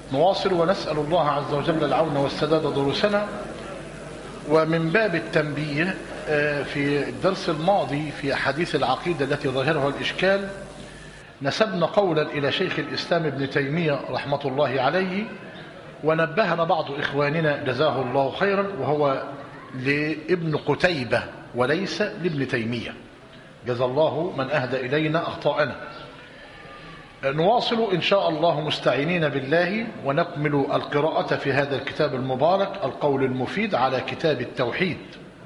نواصل ونسأل الله عز وجل العون والسداد دروسنا. ومن باب التنبيه في الدرس الماضي في حديث العقيدة التي ظاهرها الإشكال نسبنا قولا إلى شيخ الإسلام ابن تيمية رحمة الله عليه، ونبهنا بعض إخواننا جزاه الله خيرا، وهو لابن قتيبة وليس لابن تيمية، جزا الله من أهدى إلينا أخطاءنا. نواصل إن شاء الله مستعينين بالله ونكمل القراءة في هذا الكتاب المبارك القول المفيد على كتاب التوحيد.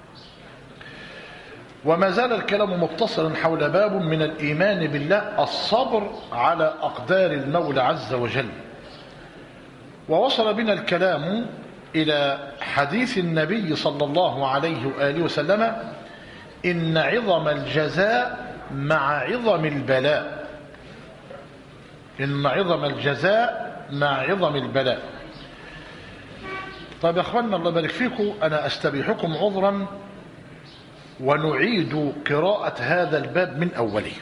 وما زال الكلام مقتصرا حول باب من الإيمان بالله، الصبر على أقدار المولى عز وجل. ووصل بنا الكلام إلى حديث النبي صلى الله عليه وآله وسلم: إن عظم الجزاء مع عظم البلاء. إن عظم الجزاء مع عظم البلاء. طيب يا أخوانا، الله يبارك فيكم، أنا أستبيحكم عذرا ونعيد قراءة هذا الباب من أوله،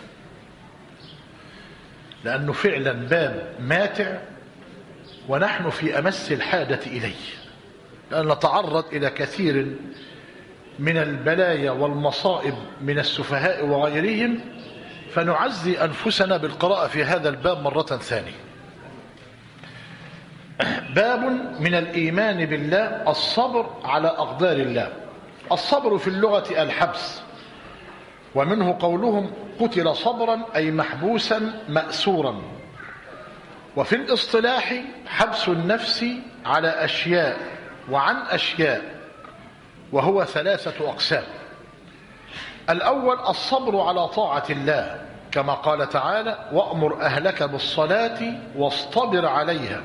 لأنه فعلا باب ماتع ونحن في أمس الحاجة إليه، لأن نتعرض إلى كثير من البلايا والمصائب من السفهاء وغيرهم، فنعزي أنفسنا بالقراءة في هذا الباب مرة ثانية. باب من الإيمان بالله، الصبر على أقدار الله. الصبر في اللغة الحبس، ومنه قولهم قتل صبرا أي محبوسا مأسورا. وفي الاصطلاح حبس النفس على أشياء وعن أشياء، وهو 3 أقسام. الأول الصبر على طاعة الله، كما قال تعالى: وأمر أهلك بالصلاة واصطبر عليها.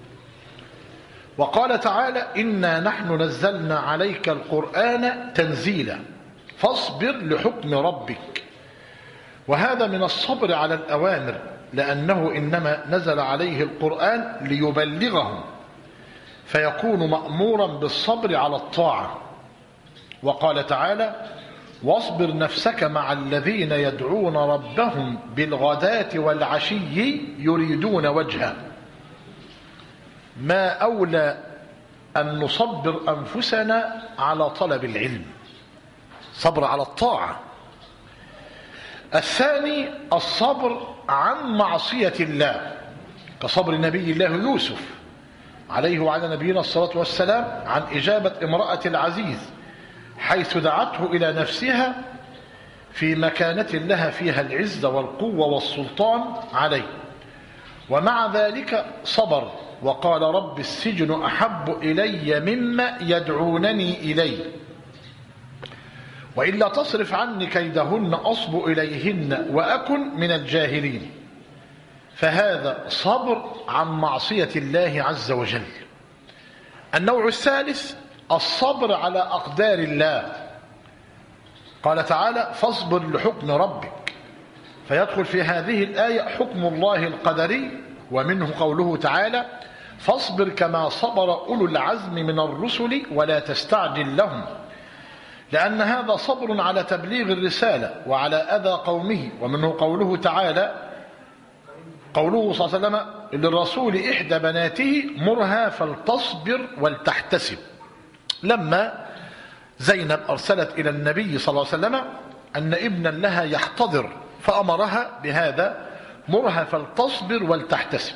وقال تعالى: إنا نحن نزلنا عليك القرآن تنزيلا فاصبر لحكم ربك. وهذا من الصبر على الأوامر، لأنه إنما نزل عليه القرآن ليبلغهم، فيكون مأمورا بالصبر على الطاعة. وقال تعالى: واصبر نفسك مع الذين يدعون ربهم بالغداة والعشي يريدون وجهه. ما أولى أن نصبر أنفسنا على طلب العلم، صبر على الطاعة. الثاني الصبر عن معصية الله، كصبر نبي الله يوسف عليه وعلى نبينا الصلاة والسلام عن إجابة امرأة العزيز حيث دعته إلى نفسها في مكانة لها فيها العزة والقوة والسلطان عليه، ومع ذلك صبر وقال: رب السجن أحب إلي مما يدعونني إليه، وإلا تصرف عني كيدهن أصب إليهن وأكن من الجاهلين. فهذا صبر عن معصية الله عز وجل. النوع الثالث الصبر على أقدار الله، قال تعالى: فاصبر لحكم ربك، فيدخل في هذه الآية حكم الله القدري، ومنه قوله تعالى: فاصبر كما صبر أولو العزم من الرسل ولا تستعجل لهم، لأن هذا صبر على تبليغ الرسالة وعلى أذى قومه. ومنه قوله تعالى، قوله صلى الله عليه وسلم للرسول: إحدى بناته مرها فلتصبر ولتحتسب، لما زينب أرسلت إلى النبي صلى الله عليه وسلم أن ابنا لها يحتضر، فأمرها بهذا: مرها فلتصبر ولتحتسب.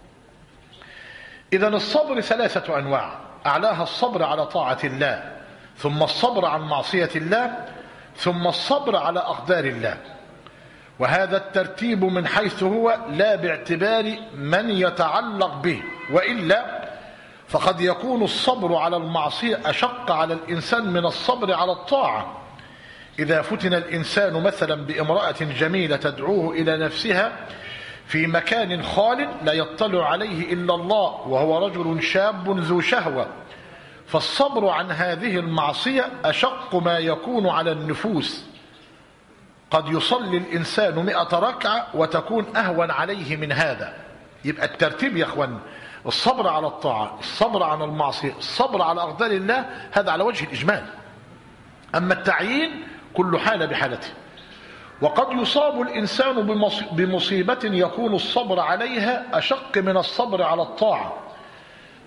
إذن الصبر 3 أنواع، أعلاها الصبر على طاعة الله، ثم الصبر عن معصية الله، ثم الصبر على أقدار الله. وهذا الترتيب من حيث هو، لا باعتبار من يتعلق به، وإلا فقد يكون الصبر على المعصية أشق على الإنسان من الصبر على الطاعة. إذا فتن الإنسان مثلا بامرأة جميلة تدعوه إلى نفسها في مكان خال لا يطلع عليه إلا الله، وهو رجل شاب ذو شهوة، فالصبر عن هذه المعصية أشق ما يكون على النفوس. قد يصلي الإنسان 100 ركعة وتكون أهون عليه من هذا. يبقى الترتيب يا أخوان: الصبر على الطاعة، الصبر عن المعصية، الصبر على أقدار الله، هذا على وجه الإجمال. أما التعيين كل حالة بحالته. وقد يصاب الإنسان بمصيبة يكون الصبر عليها أشق من الصبر على الطاعة،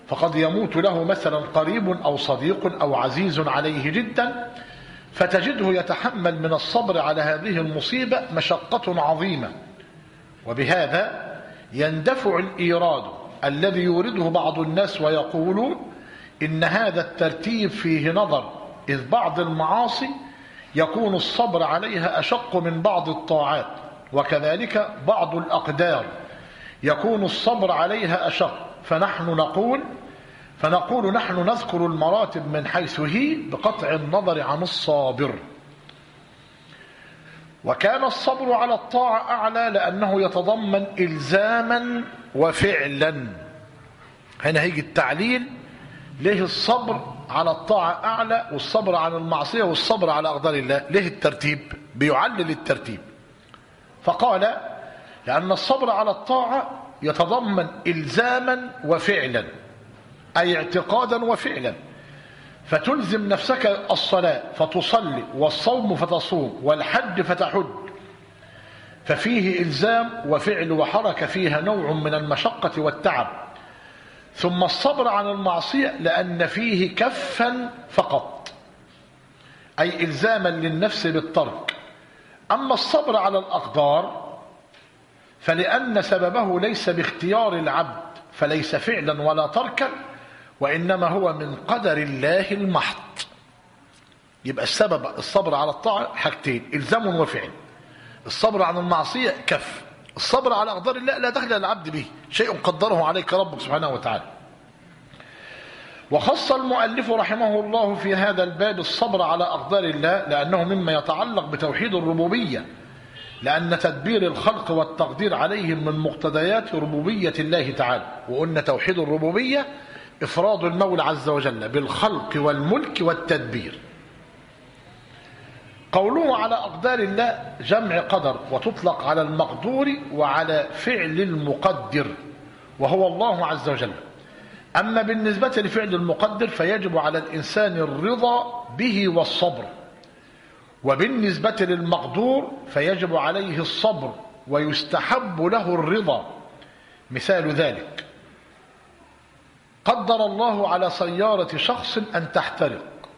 فقد يموت له مثلا قريب أو صديق أو عزيز عليه جدا، فتجده يتحمل من الصبر على هذه المصيبة مشقة عظيمة. وبهذا يندفع الإيراد الذي يورده بعض الناس ويقولون إن هذا الترتيب فيه نظر، إذ بعض المعاصي يكون الصبر عليها أشق من بعض الطاعات، وكذلك بعض الأقدار يكون الصبر عليها أشق. فنقول نحن نذكر المراتب من حيث هي بقطع النظر عن الصابر. وكان الصبر على الطاعة أعلى لأنه يتضمن إلزاما وفعلا. هنا هيجي التعليل ليه الصبر على الطاعة أعلى والصبر عن المعصية والصبر على أقدار الله. ليه الترتيب؟ بيعلل الترتيب. فقال لأن الصبر على الطاعة يتضمن إلزاما وفعلا، أي اعتقادا وفعلا. فتلزم نفسك الصلاة فتصلي، والصوم فتصوم، والحج فتحج، ففيه إلزام وفعل وحركة فيها نوع من المشقة والتعب. ثم الصبر عن المعصية لأن فيه كفا فقط، أي إلزاما للنفس بالترك. أما الصبر على الأقدار فلأن سببه ليس باختيار العبد، فليس فعلا ولا تركا، وإنما هو من قدر الله المحض. يبقى السبب الصبر على الطاعة حاجتين، إلزام وفعل. الصبر عن المعصية كف. الصبر على أقدار الله لا دخل العبد به، شيء قدره عليك ربك سبحانه وتعالى. وخص المؤلف رحمه الله في هذا الباب الصبر على أقدار الله لأنه مما يتعلق بتوحيد الربوبية، لأن تدبير الخلق والتقدير عليهم من مقتضيات ربوبية الله تعالى. وقلنا توحيد الربوبية إفراد المولى عز وجل بالخلق والملك والتدبير. قوله على أقدار الله جمع قدر، وتطلق على المقدور وعلى فعل المقدر وهو الله عز وجل. أما بالنسبة لفعل المقدر فيجب على الإنسان الرضا به والصبر، وبالنسبة للمقدور فيجب عليه الصبر ويستحب له الرضا. مثال ذلك: قدر الله على سيارة شخص أن تحترق،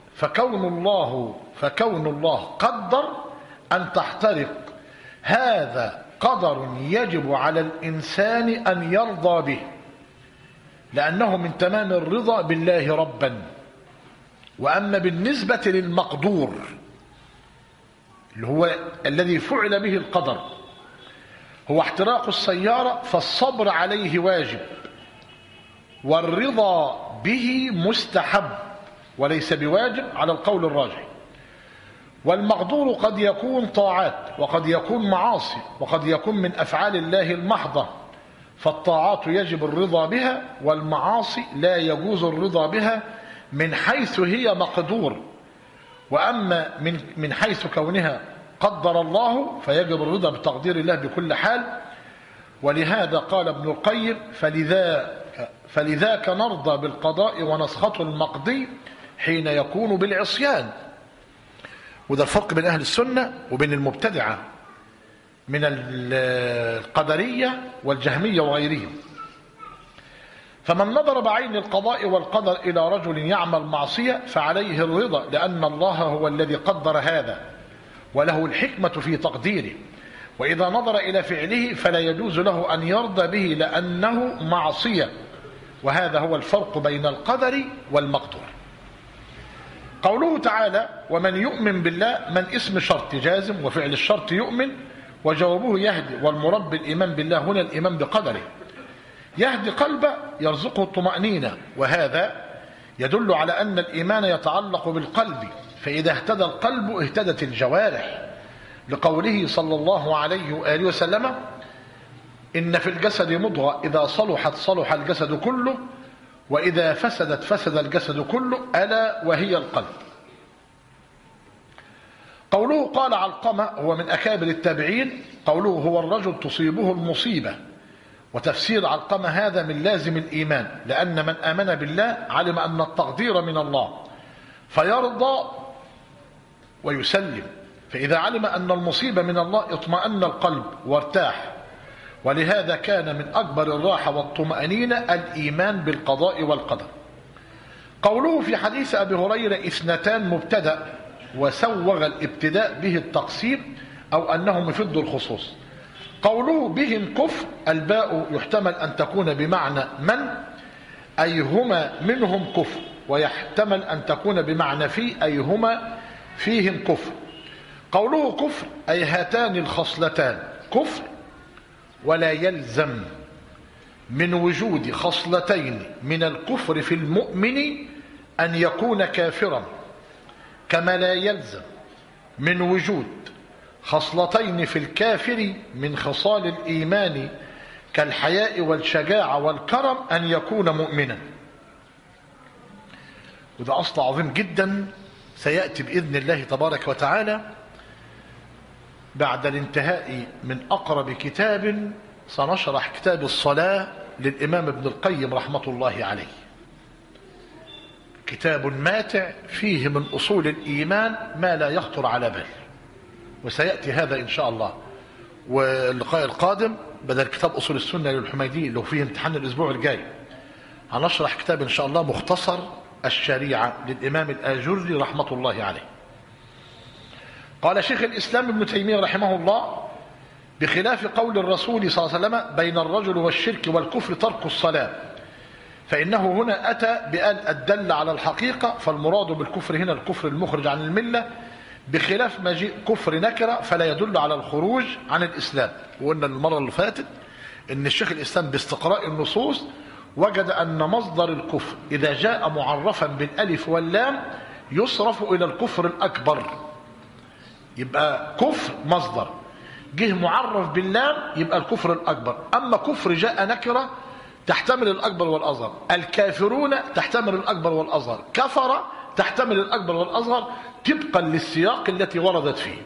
فكون الله قدر أن تحترق، هذا قدر يجب على الإنسان أن يرضى به، لأنه من تمام الرضا بالله ربا. وأما بالنسبة للمقدور اللي هو الذي فعل به القدر هو احتراق السيارة، فالصبر عليه واجب، والرضا به مستحب وليس بواجب على القول الراجح. والمقدور قد يكون طاعات، وقد يكون معاصي، وقد يكون من أفعال الله المحضة، فالطاعات يجب الرضا بها، والمعاصي لا يجوز الرضا بها من حيث هي مقدور. وأما من حيث كونها قدر الله فيجب الرضا بتقدير الله بكل حال. ولهذا قال ابن القيم: فلذاك نرضى بالقضاء ونسخط المقضي حين يكون بالعصيان. وده الفرق بين أهل السنة وبين المبتدعة من القدرية والجهمية وغيرهم. فمن نظر بعين القضاء والقدر إلى رجل يعمل معصية فعليه الرضا، لأن الله هو الذي قدر هذا وله الحكمة في تقديره. وإذا نظر إلى فعله فلا يجوز له أن يرضى به لأنه معصية. وهذا هو الفرق بين القدر والمقدور. قوله تعالى: ومن يؤمن بالله، من اسم شرط جازم، وفعل الشرط يؤمن، وجوابه يهدي. والمراد بالإيمان بالله هنا الإيمان بقدره. يهدي قلبه يرزقه الطمأنينة، وهذا يدل على أن الإيمان يتعلق بالقلب، فإذا اهتدى القلب اهتدت الجوارح، لقوله صلى الله عليه وآله وسلم: إن في الجسد مضغة إذا صلحت صلح الجسد كله، وإذا فسدت فسد الجسد كله، ألا وهي القلب. قوله قال علقمة هو من أكابر التابعين، قوله هو الرجل تصيبه المصيبة. وتفسير علقمة هذا من لازم الإيمان، لأن من آمن بالله علم أن التقدير من الله فيرضى ويسلم. فإذا علم أن المصيبة من الله اطمأن القلب وارتاح. ولهذا كان من أكبر الراحة والطمأنينة الإيمان بالقضاء والقدر. قوله في حديث أبي هريرة 2 مبتدأ، وسوغ الابتداء به التقسيم أو أنهم يفضوا الخصوص. قوله بهم كفر، الباء يحتمل أن تكون بمعنى من، أي هما منهم كفر، ويحتمل أن تكون بمعنى في، أي هما فيهم كفر. قوله كفر أي هاتان الخصلتان كفر، ولا يلزم من وجود خصلتين من الكفر في المؤمن أن يكون كافرا، كما لا يلزم من وجود خصلتين في الكافر من خصال الإيمان كالحياء والشجاعة والكرم أن يكون مؤمنا. وده أصل عظيم جدا سيأتي بإذن الله تبارك وتعالى بعد الانتهاء من أقرب كتاب. سنشرح كتاب الصلاة للإمام ابن القيم رحمة الله عليه، كتاب ماتع فيه من أصول الإيمان ما لا يخطر على بال، وسيأتي هذا إن شاء الله. واللقاء القادم بدل كتاب أصول السنة للحميدي اللي فيه امتحان الأسبوع الجاي، هنشرح كتاب إن شاء الله مختصر الشريعة للإمام الآجري رحمة الله عليه. قال شيخ الإسلام ابن تيمية رحمه الله: بخلاف قول الرسول صلى الله عليه وسلم بين الرجل والشرك والكفر ترك الصلاة، فإنه هنا أتى بأن الدل على الحقيقة، فالمراد بالكفر هنا الكفر المخرج عن الملة، بخلاف مجيء كفر نكرة فلا يدل على الخروج عن الإسلام. وقلنا المرة اللي فاتت إن الشيخ الإسلام باستقراء النصوص وجد أن مصدر الكفر إذا جاء معرفا بالألف واللام يصرف إلى الكفر الأكبر، يبقى كفر مصدر جه معرف باللام يبقى الكفر الأكبر. أما كفر جاء نكرة تحتمل الأكبر والأصغر، الكافرون تحتمل الأكبر والأصغر، كفر تحتمل الأكبر والأصغر طبقا للسياق التي وردت فيه.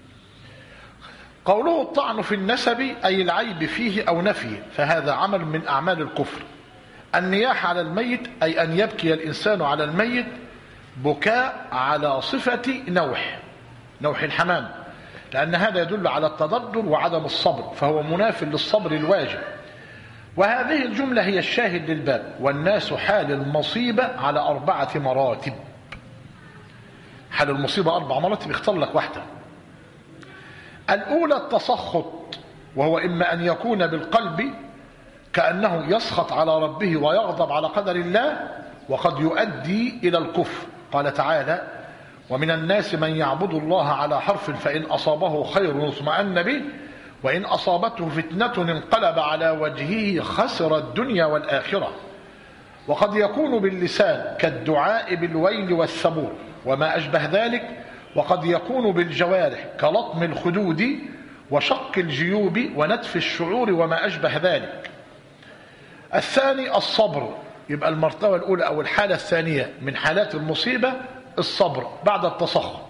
قوله الطعن في النسب أي العيب فيه أو نفيه، فهذا عمل من أعمال الكفر. النياح على الميت أي أن يبكي الإنسان على الميت بكاء على صفة نوح الحمام، لأن هذا يدل على التضرر وعدم الصبر، فهو مناف للصبر الواجب. وهذه الجملة هي الشاهد للباب. والناس حال المصيبة على 4 مراتب. حال المصيبة 4 مراتب، اختار لك واحدة. الأولى التسخط، وهو إما أن يكون بالقلب كأنه يسخط على ربه ويغضب على قدر الله، وقد يؤدي إلى الكفر. قال تعالى: ومن الناس من يعبد الله على حرف فإن أصابه خير اطمأن به وإن أصابته فتنة انقلب على وجهه خسر الدنيا والآخرة. وقد يكون باللسان كالدعاء بالويل والثبور وما أشبه ذلك، وقد يكون بالجوارح كلطم الخدود وشق الجيوب ونتف الشعور وما أشبه ذلك. الثاني الصبر، يبقى المرتبة الأولى أو الحالة الثانية من حالات المصيبة الصبر بعد التسخط.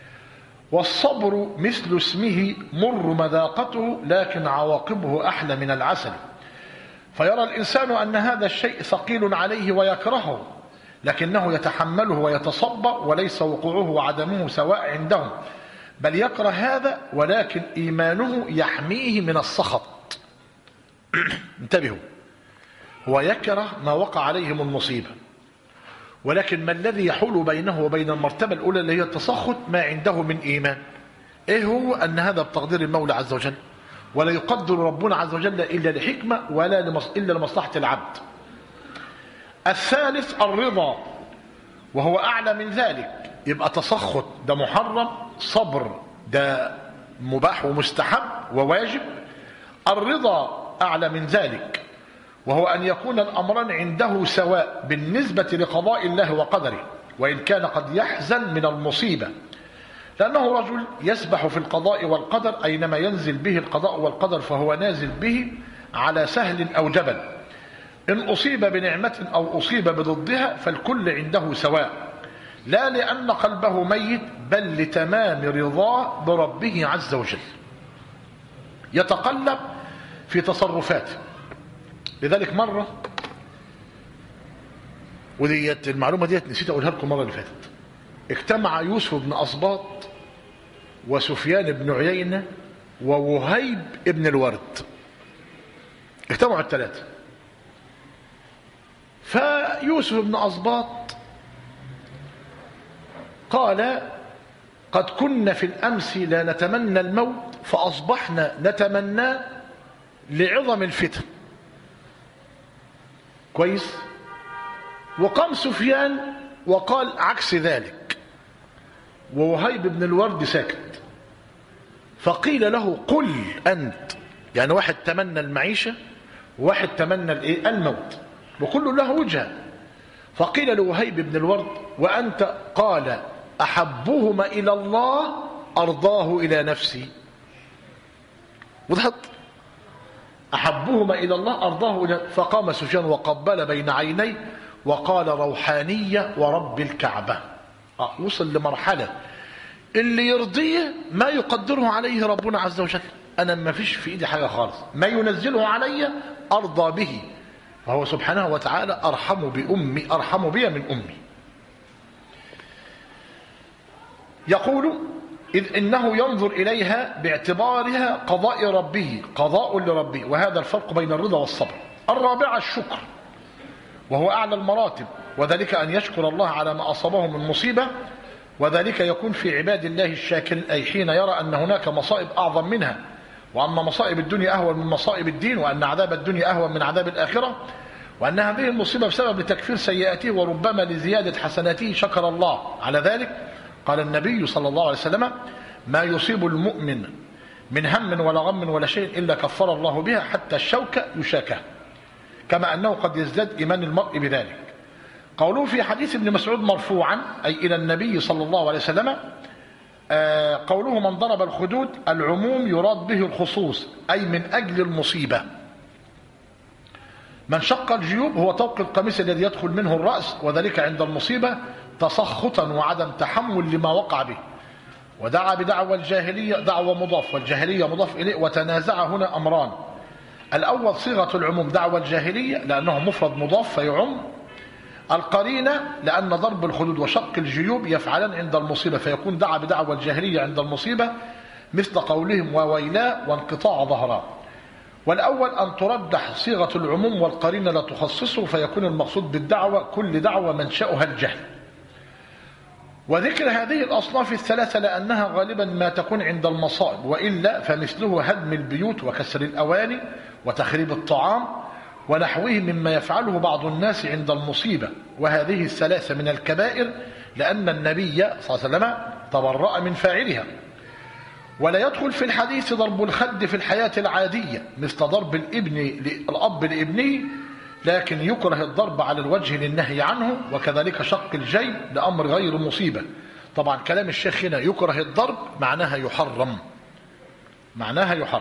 والصبر مثل اسمه مر مذاقته لكن عواقبه أحلى من العسل، فيرى الإنسان أن هذا الشيء ثقيل عليه ويكرهه، لكنه يتحمله ويتصبر، وليس وقوعه وعدمه سواء عندهم، بل يكره هذا ولكن إيمانه يحميه من السخط. انتبهوا، هو يكره ما وقع عليه من مصيبة، ولكن ما الذي يحول بينه وبين المرتبة الأولى اللي هي التسخط؟ ما عنده من إيمان. إيه هو؟ أن هذا بتقدير المولى عز وجل، ولا يقدر ربنا عز وجل إلا لحكمة ولا إلا لمصلحة العبد. الثالث الرضا، وهو أعلى من ذلك، يبقى تسخط ده محرم، صبر ده مباح ومستحب وواجب. الرضا أعلى من ذلك، وهو أن يكون الأمران عنده سواء بالنسبة لقضاء الله وقدره، وإن كان قد يحزن من المصيبة، لأنه رجل يسبح في القضاء والقدر، أينما ينزل به القضاء والقدر فهو نازل به على سهل أو جبل. إن أصيب بنعمة أو أصيب بضدها فالكل عنده سواء، لا لأن قلبه ميت بل لتمام رضاه بربه عز وجل، يتقلب في تصرفاته. لذلك مرة، وديت المعلومة ديت نسيت أقولها لكم مرة اللي فاتت، اجتمع يوسف بن أصباط وسفيان بن عيينة ووهيب بن الورد. اجتمعوا الثلاثة. فيوسف بن أسباط قال قد كنا في الأمس لا نتمنى الموت فأصبحنا نتمنى لعظم الفتن. كويس. وقام سفيان وقال عكس ذلك، ووهيب بن الورد ساكت. فقيل له قل أنت، يعني واحد تمنى المعيشة وواحد تمنى الموت، وكل له وجهه. فقيل لوهيب بن الورد وأنت؟ قال أحبهما إلى الله أرضاه إلى نفسي. وضحت؟ أحبهما إلى الله أرضاه إلى. فقام سفيان وقبل بين عينيه وقال روحانية ورب الكعبة. وصل لمرحلة اللي يرضيه ما يقدره عليه ربنا عز وجل. أنا ما فيش في إيدي حاجة خالص، ما ينزله علي أرضى به، فهو سبحانه وتعالى أرحم بي من أمي. يقول إذ إنه ينظر إليها باعتبارها قضاء ربه، قضاء لربه، وهذا الفرق بين الرضا والصبر. الرابعة الشكر، وهو أعلى المراتب، وذلك أن يشكر الله على ما أصابه من مصيبة، وذلك يكون في عباد الله الشاكر، أي حين يرى أن هناك مصائب أعظم منها، وأن مصائب الدنيا أهون من مصائب الدين، وأن عذاب الدنيا أهون من عذاب الآخرة، وأن هذه المصيبة بسبب لتكفير سيئاته وربما لزيادة حسناته، شكر الله على ذلك. قال النبي صلى الله عليه وسلم ما يصيب المؤمن من هم ولا غم ولا شيء إلا كفر الله بها حتى الشوكة يشاكه، كما أنه قد يزداد إيمان المرء بذلك. قوله في حديث ابن مسعود مرفوعا أي إلى النبي صلى الله عليه وسلم، قوله من ضرب الخدود، العموم يراد به الخصوص، أي من أجل المصيبة. من شق الجيوب هو طوق القميص الذي يدخل منه الرأس، وذلك عند المصيبة تسخطا وعدم تحمل لما وقع به. ودعا بدعوى الجاهلية، دعوى مضاف والجاهلية مضاف إليه، وتنازع هنا أمران. الأول صيغة العموم دعوى الجاهلية لأنه مفرد مضاف فيعم. القرينة لأن ضرب الخدود وشق الجيوب يفعلان عند المصيبة، فيكون دعا بدعوى الجاهلية عند المصيبة، مثل قولهم وويلا وانقطاع ظهران. والأول أن تردح صيغة العموم والقرينة لا تخصصه، فيكون المقصود بالدعوة كل دعوة منشأها الجهل. وذكر هذه الأصناف الثلاثة لأنها غالبا ما تكون عند المصائب، وإلا فمثله هدم البيوت وكسر الأواني وتخريب الطعام ونحوه مما يفعله بعض الناس عند المصيبة. وهذه الثلاثة من الكبائر لأن النبي صلى الله عليه وسلم تبرأ من فاعلها. ولا يدخل في الحديث ضرب الخد في الحياة العادية مثل ضرب الأب لابنه، لكن يكره الضرب على الوجه للنهي عنه، وكذلك شق الجيب لأمر غير مصيبة. طبعا كلام الشيخ هنا يكره الضرب معناها يحرم، معناها يحرم.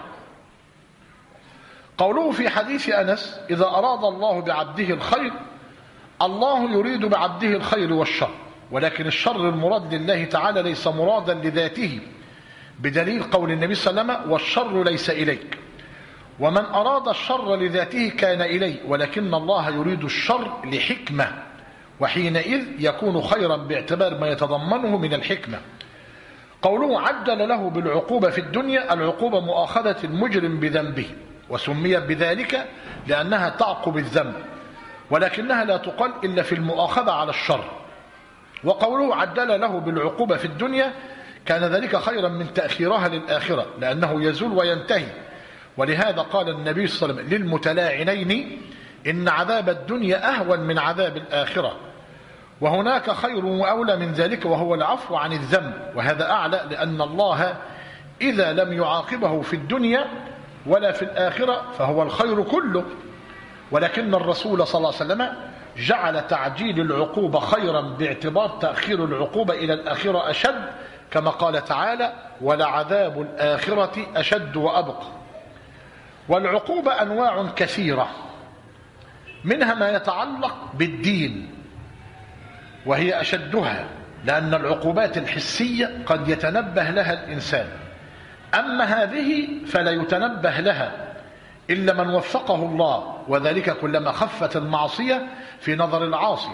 قوله في حديث أنس إذا أراد الله بعبده الخير، الله يريد بعبده الخير والشر، ولكن الشر المراد لله تعالى ليس مرادا لذاته، بدليل قول النبي صلى الله عليه وسلم والشر ليس إليك. ومن أراد الشر لذاته كان إليه، ولكن الله يريد الشر لحكمة، وحينئذ يكون خيرا باعتبار ما يتضمنه من الحكمة. قوله عجل له بالعقوبة في الدنيا، العقوبة مؤاخذة المجرم بذنبه، وسميت بذلك لأنها تعقب الذنب، ولكنها لا تقال إلا في المؤاخذة على الشر. وقوله عجل له بالعقوبة في الدنيا كان ذلك خيرا من تأخيرها للآخرة، لأنه يزول وينتهي. ولهذا قال النبي صلى الله عليه وسلم للمتلاعنين إن عذاب الدنيا أهون من عذاب الآخرة، وهناك خير وأولى من ذلك وهو العفو عن الذنب، وهذا أعلى لأن الله إذا لم يعاقبه في الدنيا ولا في الآخرة فهو الخير كله. ولكن الرسول صلى الله عليه وسلم جعل تعجيل العقوبة خيرا باعتبار تأخير العقوبة إلى الآخرة أشد، كما قال تعالى ولعذاب الآخرة أشد وأبقى. والعقوبة أنواع كثيرة، منها ما يتعلق بالدين وهي أشدها، لأن العقوبات الحسية قد يتنبه لها الإنسان، أما هذه فلا يتنبه لها إلا من وفقه الله، وذلك كلما خفت المعصية في نظر العاصي.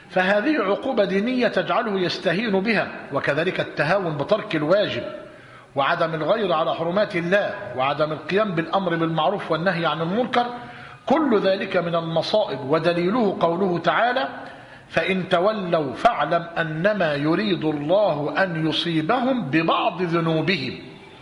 فهذه عقوبة دينية تجعله يستهين بها، وكذلك التهاون بترك الواجب، وعدم الغير على حرمات الله وعدم القيام بالأمر بالمعروف والنهي عن المنكر، كل ذلك من المصائب. ودليله قوله تعالى: فإن تولوا فاعلم أنما يريد الله أن يصيبهم ببعض ذنوبهم.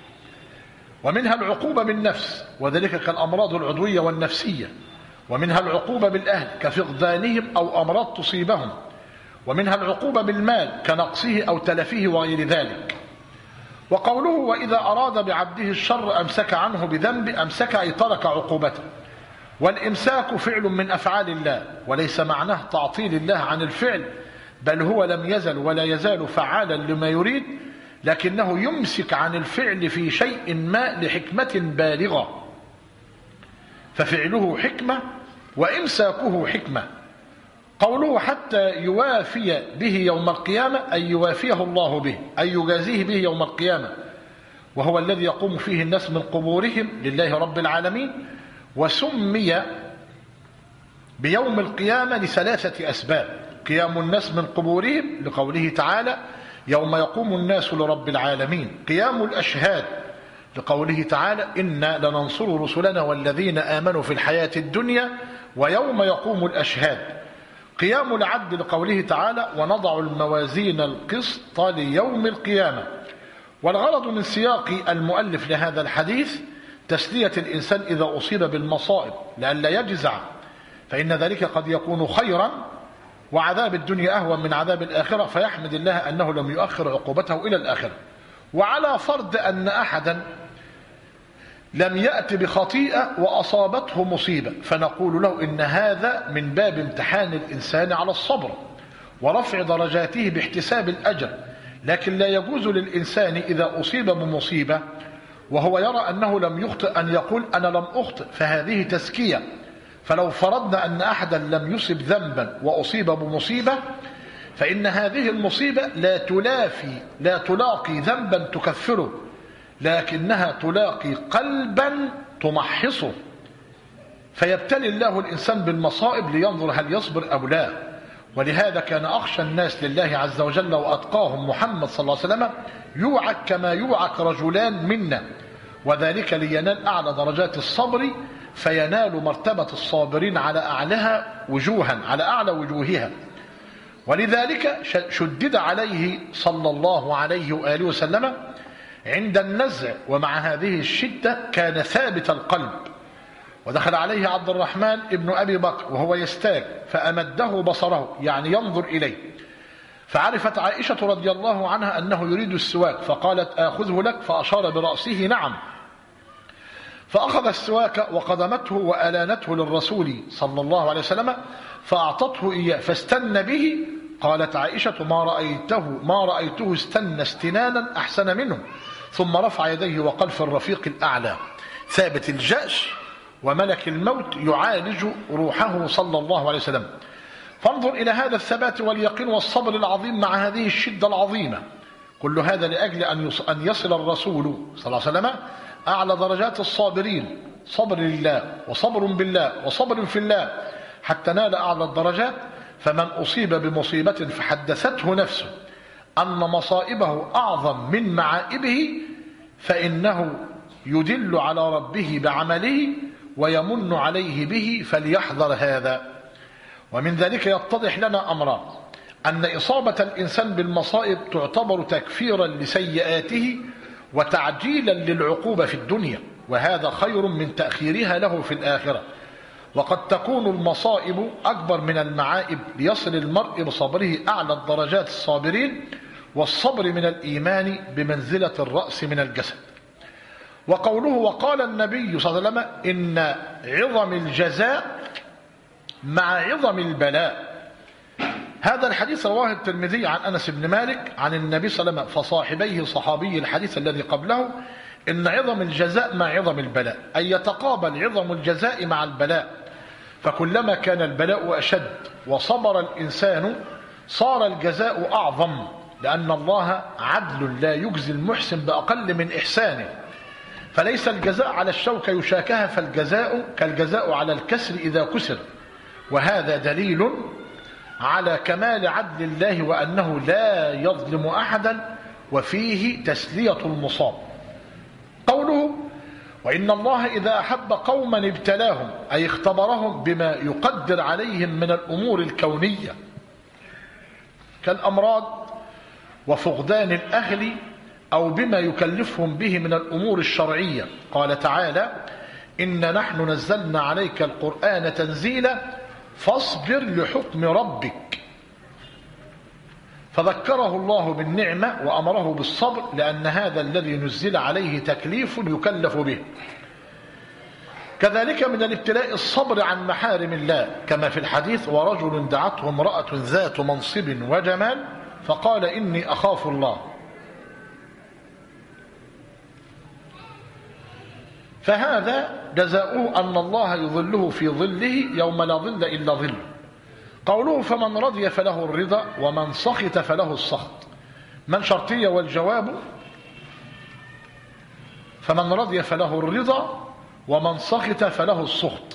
ومنها العقوبة بالنفس، وذلك كالأمراض العضوية والنفسية. ومنها العقوبة بالأهل كفقدانهم أو أمراض تصيبهم. ومنها العقوبة بالمال كنقصه أو تلفه وغير ذلك. وقوله: وإذا أراد بعبده الشر أمسك عنه بذنب، أمسك أي ترك عقوبته. والإمساك فعل من أفعال الله، وليس معناه تعطيل الله عن الفعل، بل هو لم يزل ولا يزال فعالا لما يريد، لكنه يمسك عن الفعل في شيء ما لحكمة بالغة، ففعله حكمة وإمساكه حكمة. قوله: حتى يوافي به يوم القيامة، أي يوافيه الله به، أي يجازيه به يوم القيامة، وهو الذي يقوم فيه الناس من قبورهم لله رب العالمين. وسمي بيوم القيامة لثلاثة أسباب: قيام الناس من قبورهم لقوله تعالى: يوم يقوم الناس لرب العالمين. قيام الأشهاد لقوله تعالى: إنا لننصر رسلنا والذين آمنوا في الحياة الدنيا ويوم يقوم الأشهاد. قيام العدل لقوله تعالى: ونضع الموازين القسط ليوم القيامة. والغرض من سياق المؤلف لهذا الحديث تسلية الإنسان إذا أصيب بالمصائب لئلا يجزع، فإن ذلك قد يكون خيرا، وعذاب الدنيا أهون من عذاب الآخرة، فيحمد الله أنه لم يؤخر عقوبته إلى الآخرة. وعلى فرض أن أحدا لم يأت بخطيئة وأصابته مصيبة، فنقول له إن هذا من باب امتحان الإنسان على الصبر ورفع درجاته باحتساب الأجر. لكن لا يجوز للإنسان إذا أصيب بمصيبة وهو يرى أنه لم يخطئ أن يقول أنا لم أخطئ، فهذه تزكية. فلو فرضنا أن أحدا لم يصب ذنبا وأصيب بمصيبة، فإن هذه المصيبة لا تلاقي ذنبا تكفره، لكنها تلاقي قلبا تمحصه، فيبتلي الله الإنسان بالمصائب لينظر هل يصبر أو لا. ولهذا كان أخشى الناس لله عز وجل وأتقاهم محمد صلى الله عليه وسلم يوعك كما يوعك رجلان منا، وذلك لينال أعلى درجات الصبر، فينال مرتبة الصابرين على أعلى وجوهها. ولذلك شدد عليه صلى الله عليه وآله وسلم عند النزع، ومع هذه الشدة كان ثابت القلب. ودخل عليه عبد الرحمن ابن أبي بكر وهو يستاك فأمده بصره، يعني ينظر إليه، فعرفت عائشة رضي الله عنها أنه يريد السواك، فقالت آخذه لك، فأشار برأسه نعم، فأخذ السواك وقدمته وألانته للرسول صلى الله عليه وسلم فأعطته إياه فاستن به. قالت عائشة ما رأيته استنى استنانا أحسن منه، ثم رفع يديه وقال في الرفيق الأعلى. ثابت الجأش وملك الموت يعالج روحه صلى الله عليه وسلم. فانظر إلى هذا الثبات واليقين والصبر العظيم مع هذه الشدة العظيمة، كل هذا لأجل أن يصل الرسول صلى الله عليه وسلم أعلى درجات الصابرين، صبر لله وصبر بالله وصبر في الله، حتى نال أعلى الدرجات. فمن أصيب بمصيبة فحدثته نفسه أن مصائبه أعظم من معائبه، فإنه يدل على ربه بعمله ويمن عليه به، فليحذر هذا. ومن ذلك يتضح لنا أمران: أن إصابة الإنسان بالمصائب تعتبر تكفيرا لسيئاته وتعجيلا للعقوبة في الدنيا، وهذا خير من تأخيرها له في الآخرة. وقد تكون المصائب أكبر من المعائب ليصل المرء بصبره أعلى الدرجات الصابرين، والصبر من الإيمان بمنزلة الرأس من الجسد. وقوله وقال النبي صلى الله عليه وسلم إن عظم الجزاء مع عظم البلاء. هذا الحديث رواه الترمذي عن أنس بن مالك عن النبي صلى الله عليه وسلم فصاحبيه صحابي الحديث الذي قبله إن عظم الجزاء مع عظم البلاء، أي يتقابل عظم الجزاء مع البلاء، فكلما كان البلاء أشد وصبر الإنسان صار الجزاء أعظم، لأن الله عدل لا يجزي المحسن بأقل من إحسانه. فليس الجزاء على الشوكة يشاكها، فالجزاء كالجزاء على الكسر إذا كسر. وهذا دليل على كمال عدل الله وأنه لا يظلم أحدا، وفيه تسلية المصاب. وإن الله إذا أحب قوما ابتلاهم أي اختبرهم بما يقدر عليهم من الأمور الكونية كالأمراض وفقدان الأهل أو بما يكلفهم به من الأمور الشرعية. قال تعالى: إن نحن نزلنا عليك القرآن تنزيلا فاصبر لحكم ربك. فذكره الله بالنعمة وأمره بالصبر لأن هذا الذي نزل عليه تكليف يكلف به. كذلك من الابتلاء الصبر عن محارم الله كما في الحديث: ورجل دعته امرأة ذات منصب وجمال فقال إني أخاف الله. فهذا جزاؤه أن الله يظله في ظله يوم لا ظل إلا ظله. قوله: فمن رضي فله الرضا ومن سخط فله السخط، من شرطية والجواب فمن رضي فله الرضا ومن سخط فله السخط.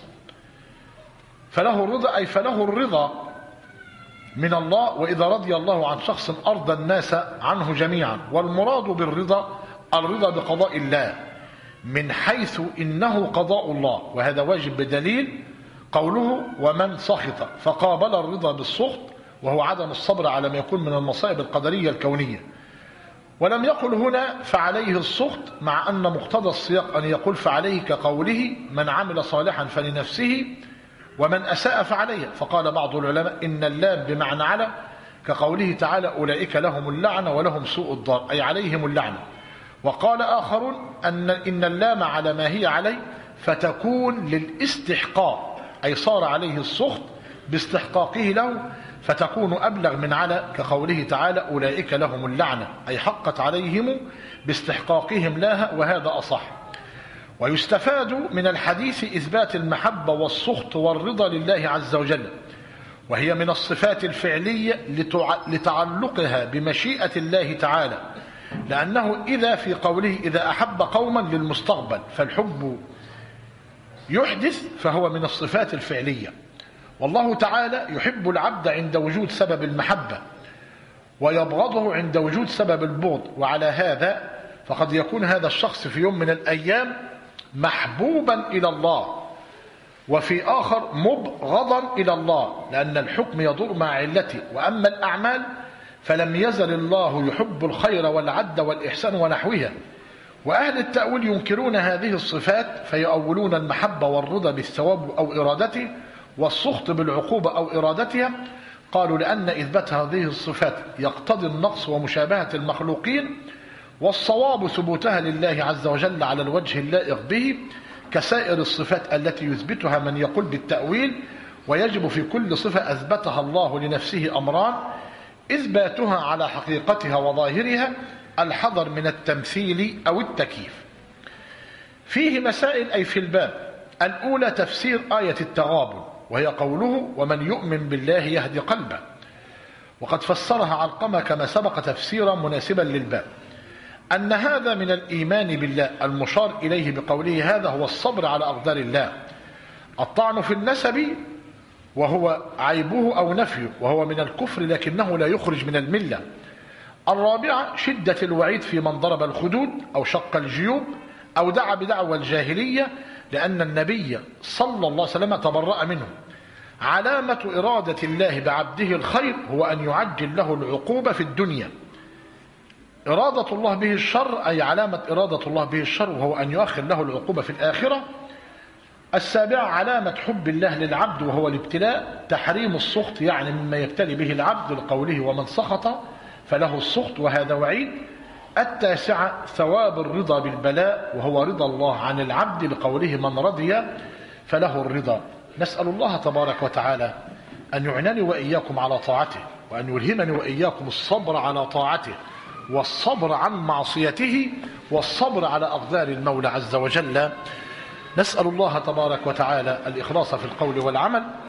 فله الرضا أي فله الرضا من الله، وإذا رضي الله عن شخص أرضى الناس عنه جميعا. والمراد بالرضا الرضا بقضاء الله من حيث إنه قضاء الله، وهذا واجب بدليل قوله: ومن سخط، فقابل الرضا بالسخط وهو عدم الصبر على ما يكون من المصائب القدرية الكونية. ولم يقل هنا فعليه السخط، مع أن مقتضى السياق أن يقول فعليه كقوله: من عمل صالحا فلنفسه ومن أساء فعليه. فقال بعض العلماء إن اللام بمعنى على، كقوله تعالى: أولئك لهم اللعنة ولهم سوء الدار، أي عليهم اللعنة. وقال آخرون إن اللام على ما هي عليه فتكون للاستحقاق، أي صار عليه السخط باستحقاقه له فتكون أبلغ من على، كقوله تعالى: أولئك لهم اللعنة، أي حقت عليهم باستحقاقهم لها، وهذا أصح. ويستفاد من الحديث إثبات المحبة والسخط والرضا لله عز وجل، وهي من الصفات الفعلية لتعلقها بمشيئة الله تعالى، لأنه إذا في قوله إذا أحب قوما للمستقبل، فالحب يحدث فهو من الصفات الفعلية. والله تعالى يحب العبد عند وجود سبب المحبة ويبغضه عند وجود سبب البغض. وعلى هذا فقد يكون هذا الشخص في يوم من الأيام محبوبا إلى الله وفي آخر مبغضا إلى الله، لأن الحكم يدور مع علته. وأما الأعمال فلم يزل الله يحب الخير والعدل والإحسان ونحوها. وأهل التأويل ينكرون هذه الصفات فيؤولون المحبة والرضا بالثواب أو إرادته والسخط بالعقوبة أو إرادتها. قالوا لأن إثبات هذه الصفات يقتضي النقص ومشابهة المخلوقين، والصواب ثبوتها لله عز وجل على الوجه اللائق به كسائر الصفات التي يثبتها من يقول بالتأويل. ويجب في كل صفة أثبتها الله لنفسه أمران: إثباتها على حقيقتها وظاهرها، الحذر من التمثيل أو التكييف. فيه مسائل أي في الباب. الأولى تفسير آية التغابن، وهي قوله: ومن يؤمن بالله يهدي قلبه، وقد فسرها علقمة كما سبق تفسيرا مناسبا للباب، أن هذا من الإيمان بالله المشار إليه بقوله هذا هو الصبر على أقدار الله. الطعن في النسب وهو عيبه أو نفيه، وهو من الكفر لكنه لا يخرج من الملة. الرابعة شدة الوعيد في من ضرب الخدود أو شق الجيوب أو دعا بدعوى الجاهلية، لأن النبي صلى الله عليه وسلم تبرأ منه. علامة إرادة الله بعبده الخير هو أن يعجل له العقوبة في الدنيا. إرادة الله به الشر أي علامة إرادة الله به الشر وهو أن يؤخر له العقوبة في الآخرة. السابعة علامة حب الله للعبد وهو الابتلاء، تحريم السخط يعني مما يبتلي به العبد لقوله ومن سخط فله السخط، وهذا وعيد. التاسعة ثواب الرضا بالبلاء وهو رضا الله عن العبد لقوله من رضي فله الرضا. نسأل الله تبارك وتعالى أن يعنني وإياكم على طاعته، وأن يلهمني وإياكم الصبر على طاعته والصبر عن معصيته والصبر على أقدار المولى عز وجل. نسأل الله تبارك وتعالى الإخلاص في القول والعمل،